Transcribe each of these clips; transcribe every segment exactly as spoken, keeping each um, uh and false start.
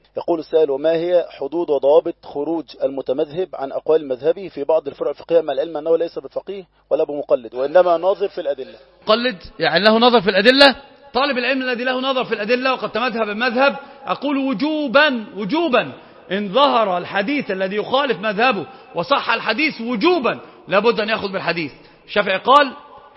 يقول السائل: وما هي حدود وضوابط خروج المتمذهب عن أقوال مذهبه في بعض الفروع الفقهية، مع العلم أنه ليس بفقيه ولا بمقلد وإنما ناظر في الأدلة؟ مقلد يعني له نظر في الأدلة، طالب العلم الذي له نظر في الأدلة وقد تمذهب المذهب، أقول وجوبا وجوبا إن ظهر الحديث الذي يخالف مذهبه وصح الحديث وجوبا لابد أن يأخذ بالحديث. الشافعي قال: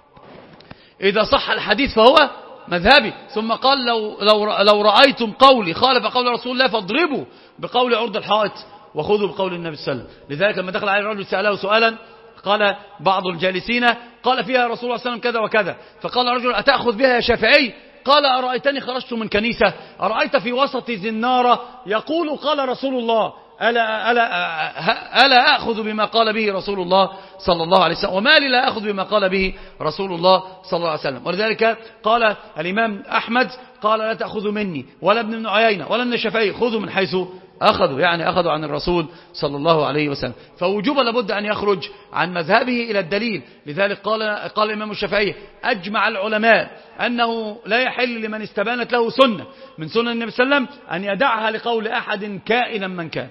إذا صح الحديث فهو مذهبي. ثم قال: لو, لو, لو رأيتم قولي خالف قول رسول الله فاضربوا بقول عرض الحائط وخذوا بقول النبي صلى الله عليه وسلم. لذلك لما دخل عليه الرجل سأله سؤالا قال بعض الجالسين: قال فيها رسول الله صلى الله عليه وسلم كذا وكذا، فقال الرجل: أتأخذ بها يا شافعي؟ قال: أرأيتني خرجت من كنيسة، أرأيت في وسط زنارة يقول قال رسول الله، ألا, ألا, ألا أخذ بما قال به رسول الله صلى الله عليه وسلم، وما لي لا أخذ بما قال به رسول الله صلى الله عليه وسلم. ولذلك قال الإمام أحمد قال: لا تأخذوا مني ولا ابن ابن عيينة ولا ابن الشافعي، خذوا من حيث أخذوا، يعني أخذوا عن الرسول صلى الله عليه وسلم. فوجوبا لابد أن يخرج عن مذهبه إلى الدليل. لذلك قال, قال الإمام الشافعي: أجمع العلماء أنه لا يحل لمن استبانت له سنة من سنن النبي صلى الله عليه وسلم أن يدعها لقول أحد كائنا من كان.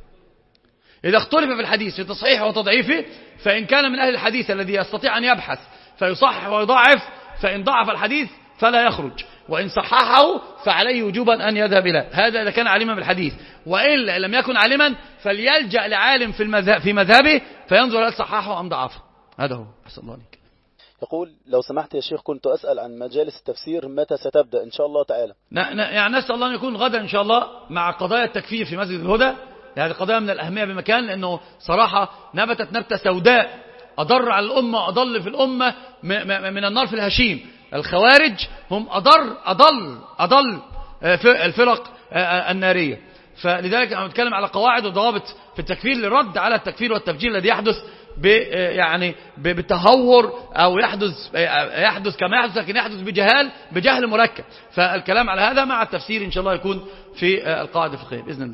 إذا اختلف في الحديث في تصحيحه وتضعيفه، فإن كان من أهل الحديث الذي يستطيع أن يبحث فيصحح ويضعف، فإن ضعف الحديث فلا يخرج، وإن صححه فعليه وجوبا أن يذهب إليه. هذا إذا كان عالما بالحديث، وإلا لم يكن عالما فليلجأ لعالم في المذهب في مذهبه فينظر هل صححه أم ضعفه. هذا هو. أحسن الله عليك. يقول: لو سمحت يا شيخ، كنت أسأل عن مجالس التفسير متى ستبدأ إن شاء الله تعالى؟ يعني نسأل الله أن يكون غدا إن شاء الله مع قضايا التكفير في مسجد الهدى. هذه قضايا من الأهمية بمكان، لأنه صراحة نبتت نبتة سوداء أضر على الأمة، أضل في الأمة من النار في الهشيم. الخوارج هم أضر أضل أضل في الفرق النارية. فلذلك أنا بتكلم على قواعد وضوابط في التكفير للرد على التكفير والتفجير الذي يحدث ب يعني بالتهور أو يحدث يحدث كما يحدث، لكن يحدث بجهال بجهل مركب. فالكلام على هذا مع التفسير إن شاء الله يكون في القاعدة الفقهية بإذن الله.